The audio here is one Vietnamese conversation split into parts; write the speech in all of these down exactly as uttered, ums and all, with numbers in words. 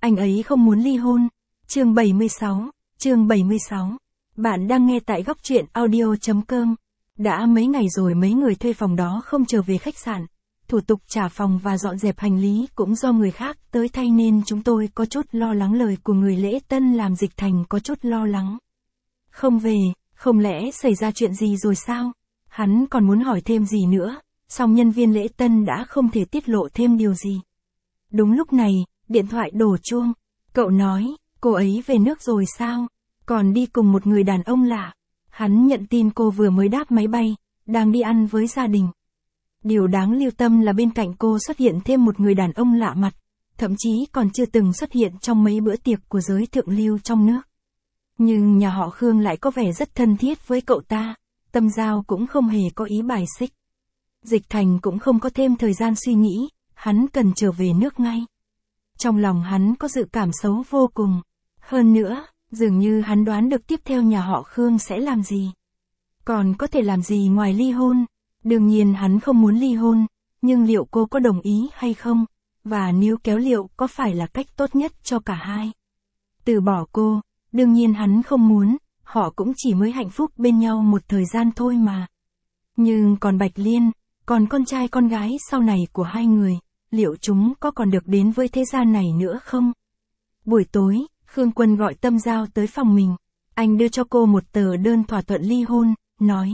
anh ấy không muốn ly hôn. Chương bảy mươi sáu, chương bảy mươi sáu. Bạn đang nghe tại góc truyện audio chấm com. Đã mấy ngày rồi mấy người thuê phòng đó không trở về khách sạn. Thủ tục trả phòng và dọn dẹp hành lý cũng do người khác tới thay nên chúng tôi có chút lo lắng. Lời của người lễ tân làm Dịch Thành có chút lo lắng. Không về, không lẽ xảy ra chuyện gì rồi sao? Hắn còn muốn hỏi thêm gì nữa, song nhân viên lễ tân đã không thể tiết lộ thêm điều gì. Đúng lúc này, điện thoại đổ chuông. Cậu nói, cô ấy về nước rồi sao? Còn đi cùng một người đàn ông lạ. Hắn nhận tin cô vừa mới đáp máy bay, đang đi ăn với gia đình. Điều đáng lưu tâm là bên cạnh cô xuất hiện thêm một người đàn ông lạ mặt, thậm chí còn chưa từng xuất hiện trong mấy bữa tiệc của giới thượng lưu trong nước. Nhưng nhà họ Khương lại có vẻ rất thân thiết với cậu ta, Tâm Giao cũng không hề có ý bài xích. Dịch Thành cũng không có thêm thời gian suy nghĩ, hắn cần trở về nước ngay. Trong lòng hắn có dự cảm xấu vô cùng. Hơn nữa, dường như hắn đoán được tiếp theo nhà họ Khương sẽ làm gì. Còn có thể làm gì ngoài ly hôn? Đương nhiên hắn không muốn ly hôn, nhưng liệu cô có đồng ý hay không? Và nếu kéo liệu có phải là cách tốt nhất cho cả hai? Từ bỏ cô, đương nhiên hắn không muốn, họ cũng chỉ mới hạnh phúc bên nhau một thời gian thôi mà. Nhưng còn Bạch Liên, còn con trai con gái sau này của hai người, liệu chúng có còn được đến với thế gian này nữa không? Buổi tối, Khương Quân gọi Tâm Giao tới phòng mình. Anh đưa cho cô một tờ đơn thỏa thuận ly hôn, nói.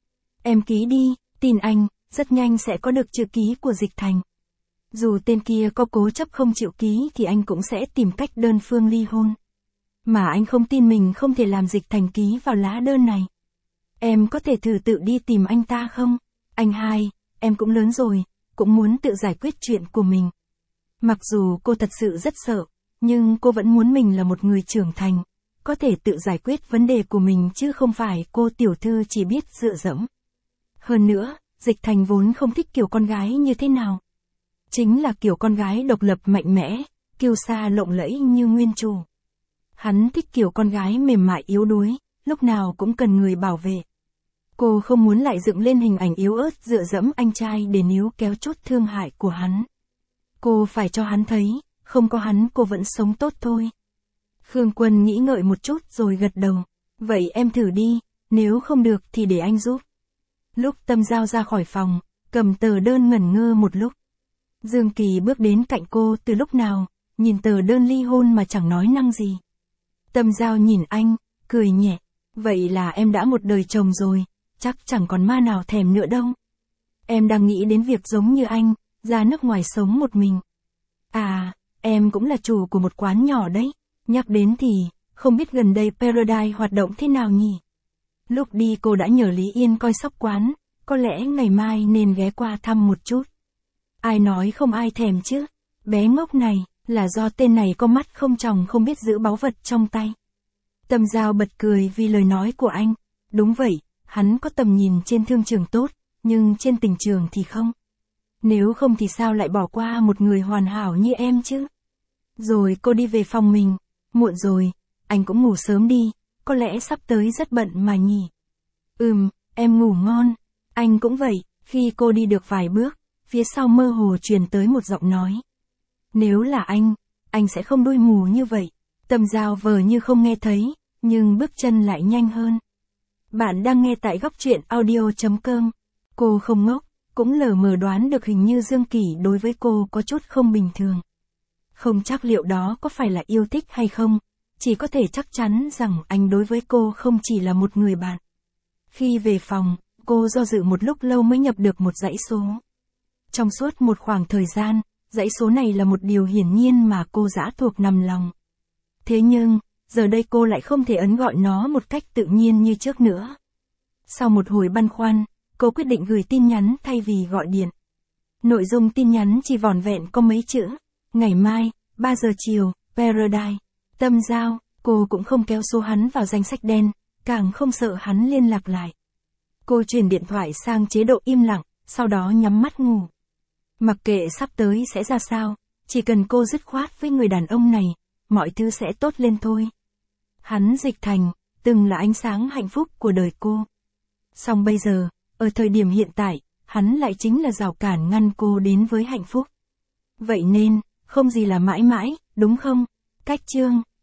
Em ký đi, tin anh, rất nhanh sẽ có được chữ ký của Dịch Thành. Dù tên kia có cố chấp không chịu ký thì anh cũng sẽ tìm cách đơn phương ly hôn. Mà anh không tin mình không thể làm Dịch Thành ký vào lá đơn này. Em có thể thử tự đi tìm anh ta không? Anh hai, em cũng lớn rồi, cũng muốn tự giải quyết chuyện của mình. Mặc dù cô thật sự rất sợ, nhưng cô vẫn muốn mình là một người trưởng thành, có thể tự giải quyết vấn đề của mình chứ không phải cô tiểu thư chỉ biết dựa dẫm. Hơn nữa, Dịch Thành vốn không thích kiểu con gái như thế nào. Chính là kiểu con gái độc lập mạnh mẽ, kiêu sa lộng lẫy như nguyên chủ. Hắn thích kiểu con gái mềm mại yếu đuối, lúc nào cũng cần người bảo vệ. Cô không muốn lại dựng lên hình ảnh yếu ớt dựa dẫm anh trai để níu kéo chút thương hại của hắn. Cô phải cho hắn thấy, không có hắn cô vẫn sống tốt thôi. Khương Quân nghĩ ngợi một chút rồi gật đầu. Vậy em thử đi, nếu không được thì để anh giúp. Lúc Tâm Giao ra khỏi phòng, cầm tờ đơn ngẩn ngơ một lúc. Dương Kỳ bước đến cạnh cô từ lúc nào, nhìn tờ đơn ly hôn mà chẳng nói năng gì. Tâm Giao nhìn anh, cười nhẹ. Vậy là em đã một đời chồng rồi, chắc chẳng còn ma nào thèm nữa đâu. Em đang nghĩ đến việc giống như anh, ra nước ngoài sống một mình. À, em cũng là chủ của một quán nhỏ đấy. Nhắc đến thì, không biết gần đây Paradise hoạt động thế nào nhỉ? Lúc đi cô đã nhờ Lý Yên coi sóc quán, có lẽ ngày mai nên ghé qua thăm một chút. Ai nói không ai thèm chứ? Bé ngốc này, là do tên này có mắt không tròng không biết giữ báu vật trong tay. Tâm Giao bật cười vì lời nói của anh. Đúng vậy, hắn có tầm nhìn trên thương trường tốt, nhưng trên tình trường thì không. Nếu không thì sao lại bỏ qua một người hoàn hảo như em chứ? Rồi cô đi về phòng mình. Muộn rồi, anh cũng ngủ sớm đi, có lẽ sắp tới rất bận mà nhỉ. Ừm, em ngủ ngon. Anh cũng vậy. Khi cô đi được vài bước, phía sau mơ hồ truyền tới một giọng nói. Nếu là anh, anh sẽ không đuôi mù như vậy. Tâm Giao vờ như không nghe thấy, nhưng bước chân lại nhanh hơn. Bạn đang nghe tại góc truyện audio chấm com. Cô không ngốc, cũng lờ mờ đoán được hình như Dương Kỳ đối với cô có chút không bình thường. Không chắc liệu đó có phải là yêu thích hay không, chỉ có thể chắc chắn rằng anh đối với cô không chỉ là một người bạn. Khi về phòng, cô do dự một lúc lâu mới nhập được một dãy số. Trong suốt một khoảng thời gian, dãy số này là một điều hiển nhiên mà cô dã thuộc nằm lòng. Thế nhưng, giờ đây cô lại không thể ấn gọi nó một cách tự nhiên như trước nữa. Sau một hồi băn khoăn, cô quyết định gửi tin nhắn thay vì gọi điện. Nội dung tin nhắn chỉ vỏn vẹn có mấy chữ. Ngày mai, ba giờ chiều, Paradise. Tâm Giao, cô cũng không kéo số hắn vào danh sách đen, càng không sợ hắn liên lạc lại. Cô chuyển điện thoại sang chế độ im lặng, sau đó nhắm mắt ngủ. Mặc kệ sắp tới sẽ ra sao, chỉ cần cô dứt khoát với người đàn ông này, mọi thứ sẽ tốt lên thôi. Hắn Dịch Thành, từng là ánh sáng hạnh phúc của đời cô. Song bây giờ, ở thời điểm hiện tại, hắn lại chính là rào cản ngăn cô đến với hạnh phúc. Vậy nên, không gì là mãi mãi, đúng không? Cách chương